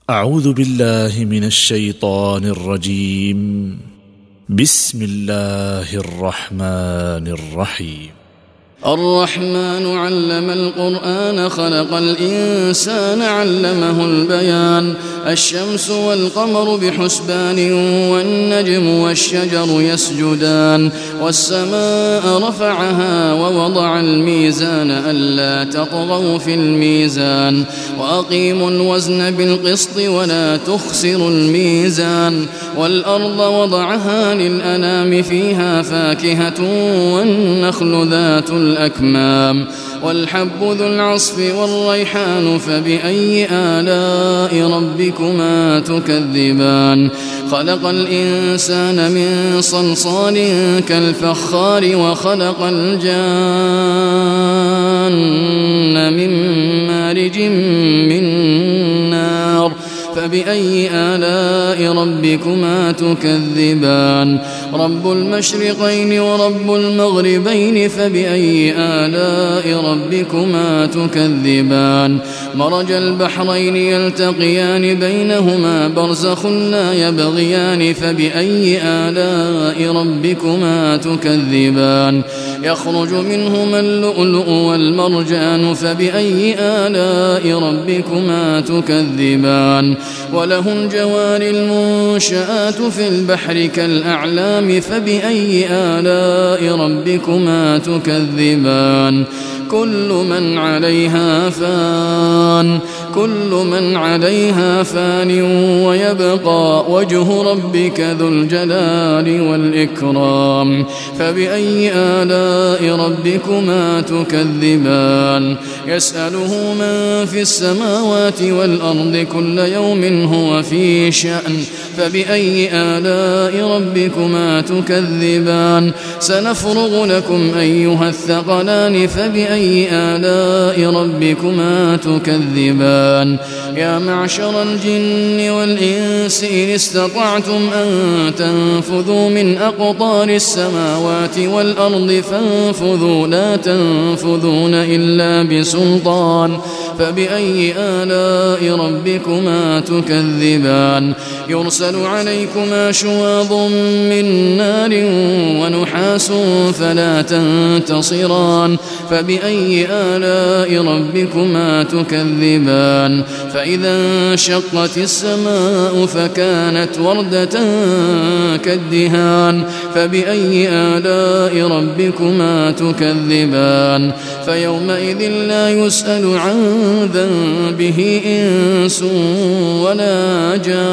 أعوذ بالله من الشيطان الرجيم. بسم الله الرحمن الرحيم. الرحمن علم القرآن خلق الإنسان علمه البيان. الشمس والقمر بحسبان والنجم والشجر يسجدان والسماء رفعها ووضع الميزان ألا تطغوا في الميزان وأقيموا الوزن بالقسط ولا تخسروا الميزان والأرض وضعها للأنام فيها فاكهة والنخل ذات الأكمام والحب ذو العصف والريحان فبأي آلاء ربكما تكذبان. خلق الإنسان من صلصال كالفخار وخلق الجان من مارج من نار فبأي آلاء ربكما تكذبان. رب المشرقين ورب المغربين فبأي آلاء ربكما تكذبان. مرج البحرين يلتقيان بينهما برزخ لا يبغيان فبأي آلاء ربكما تكذبان. يخرج منهما اللؤلؤ والمرجان فبأي آلاء ربكما تكذبان. وله الجوار المنشآت في البحر كالأعلام فبأي آلاء ربكما تكذبان. كل من عليها فان ويبقى وجه ربك ذو الجلال والإكرام فبأي آلاء ربكما تكذبان. يسأله من في السماوات والأرض كل يوم هو في شأن فبأي آلاء ربكما تكذبان. سنفرغ لكم أيها الثقلان فبأي آلاء ربكما تكذبان. يا معشر الجن والإنس إن استطعتم أن تنفذوا من أقطار السماوات والأرض فانفذوا لا تنفذون إلا بسلطان فبأي آلاء ربكما تكذبان. يرسل عليكما شواظ من نار ونحاس فلا تنتصران فبأي آلاء ربكما تكذبان. فإذا انشقت السماء فكانت وردة كالدهان فبأي آلاء ربكما تكذبان. فيومئذ لا يسأل عن ذنبه إنس ولا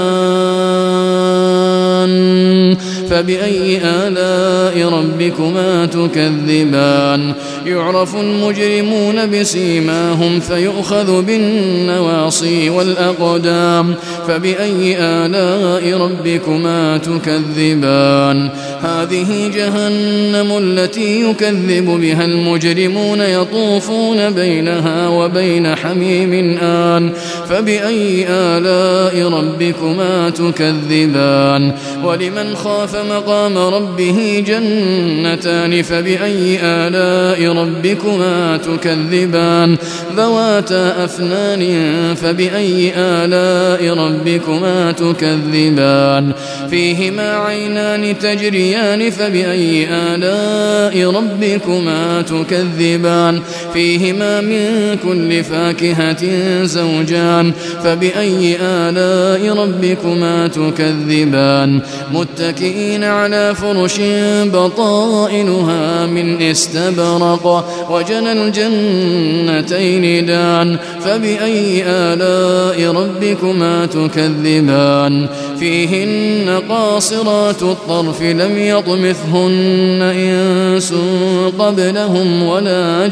جان فبأي آلاء ربكما تكذبان. يعرف المجرمون بسيماهم فيؤخذ بالنواصي والأقدام فبأي آلاء ربكما تكذبان. هذه جهنم التي يكذب بها المجرمون يطوفون بينها وبين حميم آن فبأي آلاء ربكما تكذبان. ولمن خاف مقام ربه جنتان فبأي آلاء ربكما تكذبان. ذواتا أفنان فبأي آلاء ربكما تكذبان. فيهما عينان تجريان فبأي آلاء ربكما تكذبان. فيهما من كل فاكهة زوجان فبأي آلاء ربكما تكذبان. متكئين على فرش بطائنها من استبرق وجنى الجنتين دان فبأي آلاء ربكما تكذبان. فيهن قاصرات الطرف لم يطمثهن إنس قبلهم ولا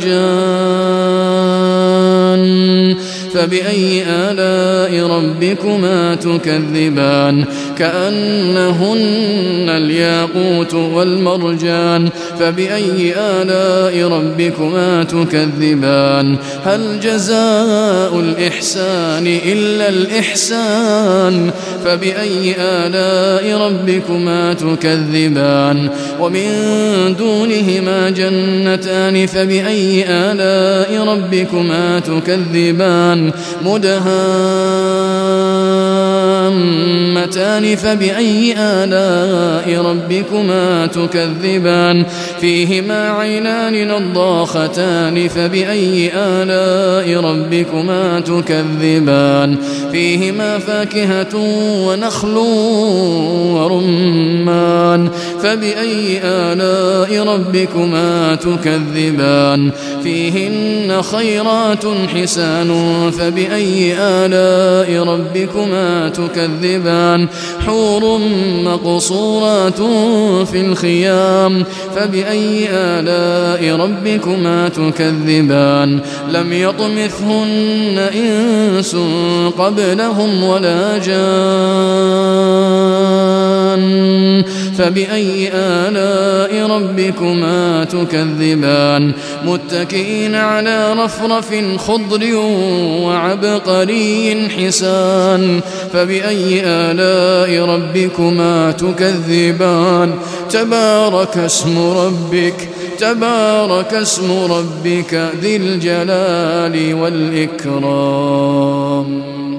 جان فبأي آلاء ربكما تكذبان. كأنهن الياقوت والمرجان فبأي آلاء ربكما تكذبان. هل جزاء الإحسان إلا الإحسان فبأي آلاء ربكما تكذبان. ومن دونهما جنتان فبأي آلاء ربكما تكذبان. مدهان نعمتان فبأي آلاء ربكما تكذبان فيهما عينان نضاختان فبأي آلاء ربكما تكذبان فيهما فاكهة ونخل ورمان فبأي آلاء ربكما تكذبان فيهن خيرات حسان فبأي آلاء ربكما تكذبان حور مقصورات في الخيام فبأي آلاء ربكما تكذبان لم يطمثهن إنس قبلهم ولا جان فبأي آلاء ربكما تكذبان متكئين على رفرف خضر وعبقري حسان فبأي آلاء ربكما تكذبان تبارك اسم ربك ذي الجلال والإكرام.